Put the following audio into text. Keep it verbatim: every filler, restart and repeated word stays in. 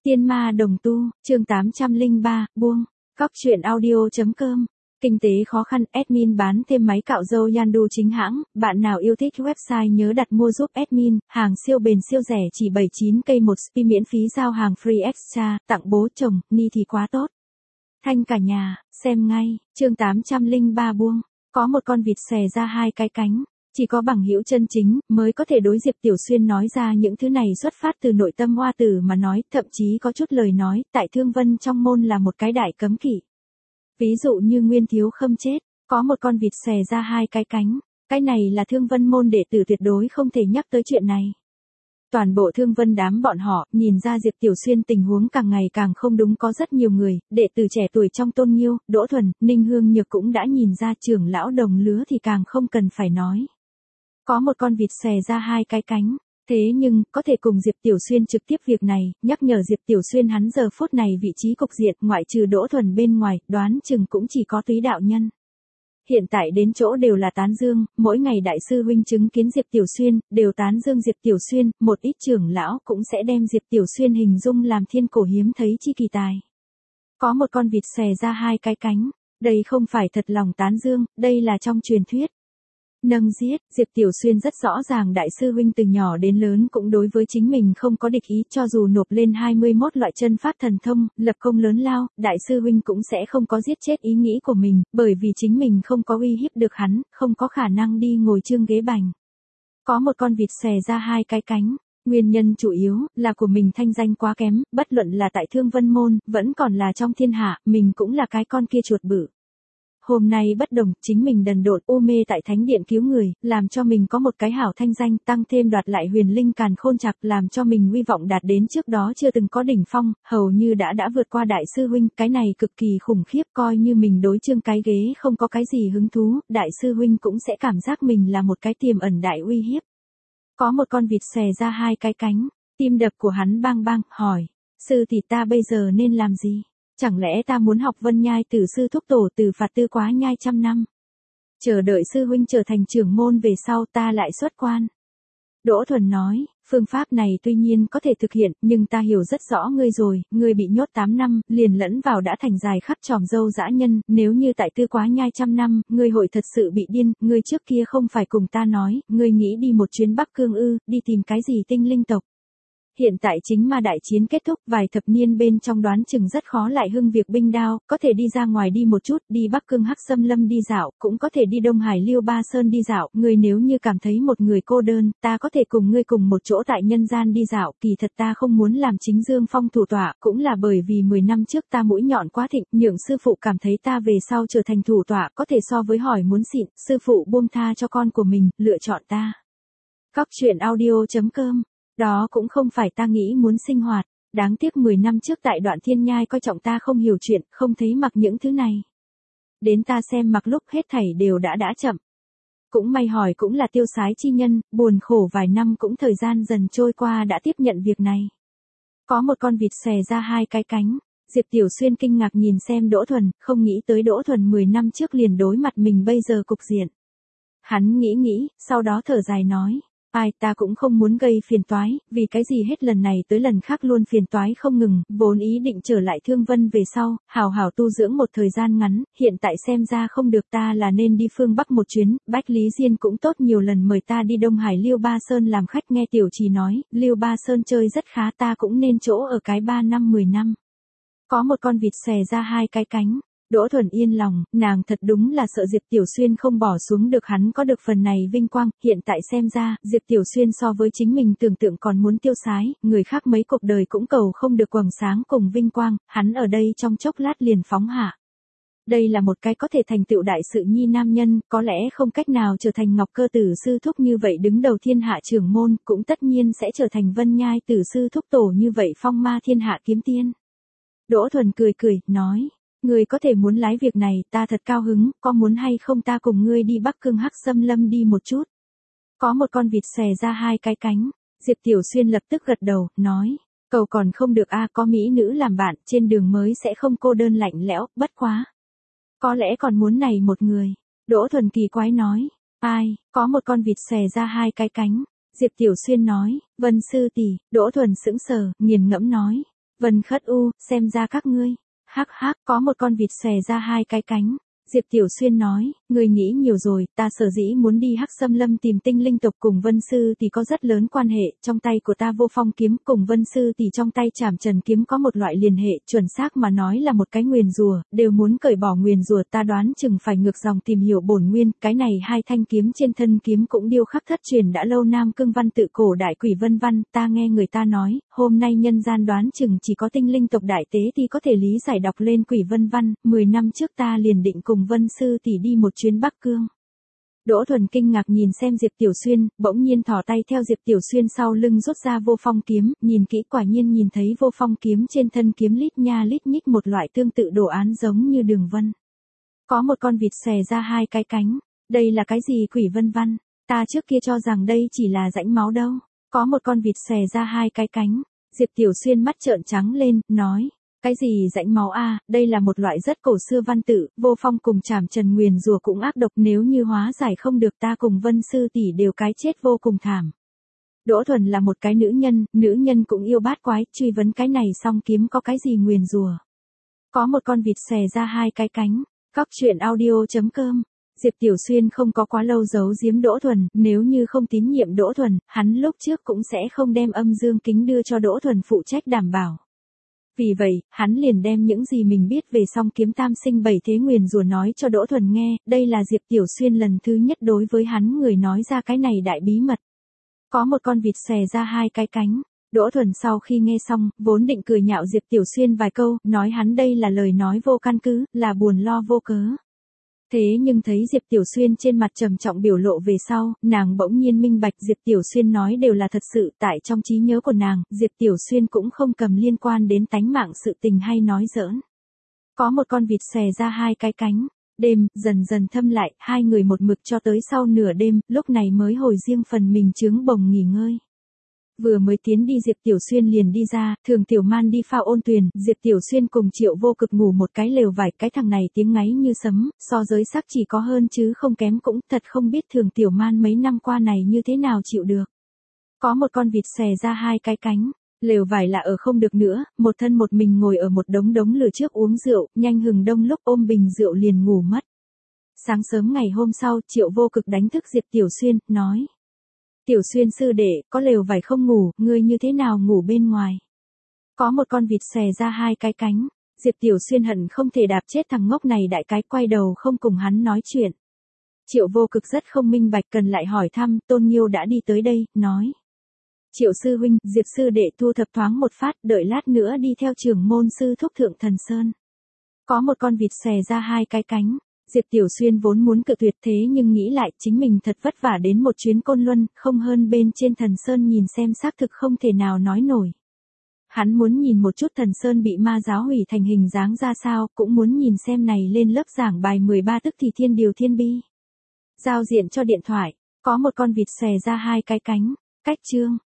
Tiên ma đồng tu, chương tám trăm lẻ ba, buông. Cóc truyện audio.com. Kinh tế khó khăn, admin bán thêm máy cạo râu Yandu chính hãng, bạn nào yêu thích website nhớ đặt mua giúp admin, hàng siêu bền siêu rẻ chỉ bảy mươi chín k một spi miễn phí giao hàng free extra, tặng bố chồng, ni thì quá tốt. Thanh cả nhà, xem ngay, chương tám trăm lẻ ba buông. Có một con vịt xòe ra hai cái cánh. Chỉ có bằng hữu chân chính mới có thể đối Diệp Tiểu Xuyên nói ra những thứ này xuất phát từ nội tâm hoa tử mà nói, thậm chí có chút lời nói, tại Thương Vân trong môn là một cái đại cấm kỵ. Ví dụ như Nguyên Thiếu Khâm chết, có một con vịt xòe ra hai cái cánh, cái này là Thương Vân môn đệ tử tuyệt đối không thể nhắc tới chuyện này. Toàn bộ Thương Vân đám bọn họ, nhìn ra Diệp Tiểu Xuyên tình huống càng ngày càng không đúng, có rất nhiều người, đệ tử trẻ tuổi trong Tôn Nghiêu, Đỗ Thuần, Ninh Hương Nhược cũng đã nhìn ra, trưởng lão đồng lứa thì càng không cần phải nói. Có một con vịt xòe ra hai cái cánh, thế nhưng, có thể cùng Diệp Tiểu Xuyên trực tiếp việc này, nhắc nhở Diệp Tiểu Xuyên hắn giờ phút này vị trí cục diện, ngoại trừ Đỗ Thuần bên ngoài, đoán chừng cũng chỉ có Túy đạo nhân. Hiện tại đến chỗ đều là tán dương, mỗi ngày đại sư huynh chứng kiến Diệp Tiểu Xuyên, đều tán dương Diệp Tiểu Xuyên, một ít trưởng lão cũng sẽ đem Diệp Tiểu Xuyên hình dung làm thiên cổ hiếm thấy chi kỳ tài. Có một con vịt xòe ra hai cái cánh, đây không phải thật lòng tán dương, đây là trong truyền thuyết. Nâng giết, Diệp Tiểu Xuyên rất rõ ràng đại sư huynh từ nhỏ đến lớn cũng đối với chính mình không có địch ý, cho dù nộp lên hai mươi mốt loại chân pháp thần thông, lập công lớn lao, đại sư huynh cũng sẽ không có giết chết ý nghĩ của mình, bởi vì chính mình không có uy hiếp được hắn, không có khả năng đi ngồi chương ghế bành. Có một con vịt xòe ra hai cái cánh, nguyên nhân chủ yếu là của mình thanh danh quá kém, bất luận là tại Thương Vân môn, vẫn còn là trong thiên hạ, mình cũng là cái con kia chuột bự. Hôm nay bất đồng, chính mình đần độn u mê tại thánh điện cứu người, làm cho mình có một cái hảo thanh danh, tăng thêm đoạt lại huyền linh càn khôn chạc, làm cho mình uy vọng đạt đến trước đó chưa từng có đỉnh phong, hầu như đã đã vượt qua đại sư huynh, cái này cực kỳ khủng khiếp, coi như mình đối chương cái ghế không có cái gì hứng thú, đại sư huynh cũng sẽ cảm giác mình là một cái tiềm ẩn đại uy hiếp. Có một con vịt xòe ra hai cái cánh, tim đập của hắn bang bang, hỏi, sư tỷ ta bây giờ nên làm gì? Chẳng lẽ ta muốn học Vân Nhai từ sư thúc tổ từ phạt tư quá nhai trăm năm? Chờ đợi sư huynh trở thành trưởng môn về sau ta lại xuất quan. Đỗ Thuần nói, phương pháp này tuy nhiên có thể thực hiện, nhưng ta hiểu rất rõ ngươi rồi, ngươi bị nhốt tám năm, liền lẫn vào đã thành dài khắp tròm dâu dã nhân, nếu như tại tư quá nhai trăm năm, ngươi hội thật sự bị điên, ngươi trước kia không phải cùng ta nói, ngươi nghĩ đi một chuyến Bắc Cương ư, đi tìm cái gì tinh linh tộc. Hiện tại chính ma đại chiến kết thúc, vài thập niên bên trong đoán chừng rất khó lại hưng việc binh đao, có thể đi ra ngoài đi một chút, đi Bắc Cương Hắc Xâm Lâm đi dạo, cũng có thể đi Đông Hải Liêu Ba Sơn đi dạo, ngươi nếu như cảm thấy một người cô đơn, ta có thể cùng ngươi cùng một chỗ tại nhân gian đi dạo, kỳ thật ta không muốn làm chính Dương Phong thủ tọa, cũng là bởi vì mười năm trước ta mũi nhọn quá thịnh, nhượng sư phụ cảm thấy ta về sau trở thành thủ tọa, có thể so với hỏi muốn xịn, sư phụ buông tha cho con của mình, lựa chọn ta. Cóc truyện audio.com. Đó cũng không phải ta nghĩ muốn sinh hoạt, đáng tiếc mười năm trước tại Đoạn Thiên Nhai coi trọng ta không hiểu chuyện, không thấy mặc những thứ này. Đến ta xem mặc lúc hết thảy đều đã đã chậm. Cũng may hỏi cũng là tiêu sái chi nhân, buồn khổ vài năm cũng thời gian dần trôi qua đã tiếp nhận việc này. Có một con vịt xòe ra hai cái cánh, Diệp Tiểu Xuyên kinh ngạc nhìn xem Đỗ Thuần, không nghĩ tới Đỗ Thuần mười năm trước liền đối mặt mình bây giờ cục diện. Hắn nghĩ nghĩ, sau đó thở dài nói. Ai ta cũng không muốn gây phiền toái, vì cái gì hết lần này tới lần khác luôn phiền toái không ngừng, vốn ý định trở lại Thương Vân về sau, hào hào tu dưỡng một thời gian ngắn, hiện tại xem ra không được, ta là nên đi phương Bắc một chuyến, Bách Lý Diên cũng tốt nhiều lần mời ta đi Đông Hải Liêu Ba Sơn làm khách, nghe Tiểu Trì nói, Liêu Ba Sơn chơi rất khá, ta cũng nên chỗ ở cái ba năm mười năm. Có một con vịt xòe ra hai cái cánh. Đỗ Thuần yên lòng, nàng thật đúng là sợ Diệp Tiểu Xuyên không bỏ xuống được hắn có được phần này vinh quang, hiện tại xem ra, Diệp Tiểu Xuyên so với chính mình tưởng tượng còn muốn tiêu sái, người khác mấy cuộc đời cũng cầu không được quầng sáng cùng vinh quang, hắn ở đây trong chốc lát liền phóng hạ. Đây là một cái có thể thành tựu đại sự nhi nam nhân, có lẽ không cách nào trở thành Ngọc Cơ Tử sư thúc như vậy đứng đầu thiên hạ trưởng môn, cũng tất nhiên sẽ trở thành Vân Nhai Tử sư thúc tổ như vậy phong ma thiên hạ kiếm tiên. Đỗ Thuần cười cười, nói. Ngươi có thể muốn lái việc này, ta thật cao hứng, có muốn hay không ta cùng ngươi đi Bắc Cương Hắc Xâm Lâm đi một chút. Có một con vịt xòe ra hai cái cánh, Diệp Tiểu Xuyên lập tức gật đầu, nói, cầu còn không được a, có mỹ nữ làm bạn, trên đường mới sẽ không cô đơn lạnh lẽo, bất quá. Có lẽ còn muốn này một người, Đỗ Thuần kỳ quái nói, ai, có một con vịt xòe ra hai cái cánh, Diệp Tiểu Xuyên nói, Vân sư tỷ, Đỗ Thuần sững sờ, nghiền ngẫm nói. Vân Khất U, xem ra các ngươi. Hắc hắc, có một con vịt xòe ra hai cái cánh. Diệp Tiểu Xuyên nói, người nghĩ nhiều rồi, ta sở dĩ muốn đi Hắc Xâm Lâm tìm tinh linh tộc cùng Vân Sư thì có rất lớn quan hệ, trong tay của ta vô phong kiếm cùng Vân Sư thì trong tay Trảm Trần kiếm có một loại liền hệ, chuẩn xác mà nói là một cái nguyền rủa, đều muốn cởi bỏ nguyền rủa, ta đoán chừng phải ngược dòng tìm hiểu bổn nguyên, cái này hai thanh kiếm trên thân kiếm cũng điêu khắc thất truyền đã lâu Nam Cương văn tự cổ đại quỷ vân văn, ta nghe người ta nói, hôm nay nhân gian đoán chừng chỉ có tinh linh tộc đại tế thì có thể lý giải đọc lên quỷ vân văn, mười năm trước ta liền định cùng Vân Sư tỷ đi một chuyến Bắc Cương. Đỗ Thuần kinh ngạc nhìn xem Diệp Tiểu Xuyên, bỗng nhiên thò tay theo Diệp Tiểu Xuyên sau lưng rút ra vô phong kiếm, nhìn kỹ quả nhiên nhìn thấy vô phong kiếm trên thân kiếm lít nha lít nhích một loại tương tự đồ án giống như đường vân. Có một con vịt xòe ra hai cái cánh, đây là cái gì quỷ vân văn, ta trước kia cho rằng đây chỉ là rãnh máu đâu, có một con vịt xòe ra hai cái cánh, Diệp Tiểu Xuyên mắt trợn trắng lên, nói. Cái gì rãnh máu a, à, đây là một loại rất cổ xưa văn tự, vô phong cùng Trảm Trần nguyền rủa cũng ác độc, nếu như hóa giải không được ta cùng Vân Sư tỷ đều cái chết vô cùng thảm. Đỗ Thuần là một cái nữ nhân, nữ nhân cũng yêu bát quái, truy vấn cái này xong kiếm có cái gì nguyền rủa. Có một con vịt xòe ra hai cái cánh, Cóc truyện audio chấm com. Diệp Tiểu Xuyên không có quá lâu giấu giếm Đỗ Thuần, nếu như không tín nhiệm Đỗ Thuần, hắn lúc trước cũng sẽ không đem âm dương kính đưa cho Đỗ Thuần phụ trách đảm bảo. Vì vậy, hắn liền đem những gì mình biết về song kiếm tam sinh bảy thế nguyền rủa nói cho Đỗ Thuần nghe, đây là Diệp Tiểu Xuyên lần thứ nhất đối với hắn người nói ra cái này đại bí mật. Có một con vịt xòe ra hai cái cánh, Đỗ Thuần sau khi nghe xong, vốn định cười nhạo Diệp Tiểu Xuyên vài câu, nói hắn đây là lời nói vô căn cứ, là buồn lo vô cớ. Thế nhưng thấy Diệp Tiểu Xuyên trên mặt trầm trọng biểu lộ về sau, nàng bỗng nhiên minh bạch Diệp Tiểu Xuyên nói đều là thật sự, tại trong trí nhớ của nàng, Diệp Tiểu Xuyên cũng không cầm liên quan đến tánh mạng sự tình hay nói giỡn. Có một con vịt xòe ra hai cái cánh, đêm dần dần thâm lại, hai người một mực cho tới sau nửa đêm, lúc này mới hồi riêng phần mình trướng bồng nghỉ ngơi. Vừa mới tiến đi Diệp Tiểu Xuyên liền đi ra, Thường Tiểu Man đi phao ôn tuyền, Diệp Tiểu Xuyên cùng Triệu Vô Cực ngủ một cái lều vải, cái thằng này tiếng ngáy như sấm, so giới sắc chỉ có hơn chứ không kém, cũng thật không biết Thường Tiểu Man mấy năm qua này như thế nào chịu được. Có một con vịt xòe ra hai cái cánh, lều vải là ở không được nữa, một thân một mình ngồi ở một đống đống lửa trước uống rượu, nhanh hừng đông lúc ôm bình rượu liền ngủ mất. Sáng sớm ngày hôm sau, Triệu Vô Cực đánh thức Diệp Tiểu Xuyên, nói. Tiểu Xuyên sư đệ, có lều vải không ngủ, ngươi như thế nào ngủ bên ngoài? Có một con vịt xòe ra hai cái cánh, Diệp Tiểu Xuyên hận không thể đạp chết thằng ngốc này đại cái, quay đầu không cùng hắn nói chuyện. Triệu Vô Cực rất không minh bạch, cần lại hỏi thăm, Tôn Nghiêu đã đi tới đây, nói. Triệu sư huynh, Diệp sư đệ thu thập thoáng một phát, đợi lát nữa đi theo trưởng môn sư thúc thượng Thần Sơn. Có một con vịt xòe ra hai cái cánh. Diệp Tiểu Xuyên vốn muốn cự tuyệt, thế nhưng nghĩ lại chính mình thật vất vả đến một chuyến Côn Luân, không hơn bên trên Thần Sơn nhìn xem xác thực không thể nào nói nổi. Hắn muốn nhìn một chút Thần Sơn bị ma giáo hủy thành hình dáng ra sao, cũng muốn nhìn xem này lên lớp giảng bài mười ba tức thì thiên điều thiên bi. Giao diện cho điện thoại, có một con vịt xòe ra hai cái cánh, cách chương.